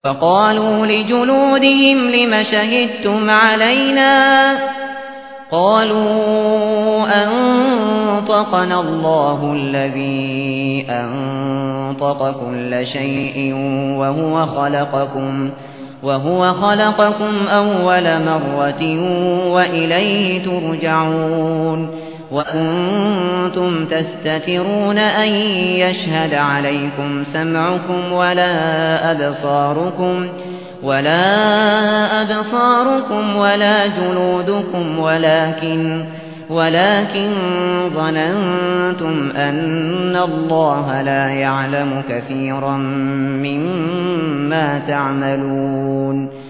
فقالوا لجلودهم لم شهدتم علينا قالوا أنطقنا الله الذي أنطق كل شيء وهو خلقكم أول مرة وإليه ترجعون وأنتم تستترون أن يشهد عليكم سمعكم ولا أبصاركم ولا جلودكم ولكن ظننتم أن الله لا يعلم كثيرا مما تعملون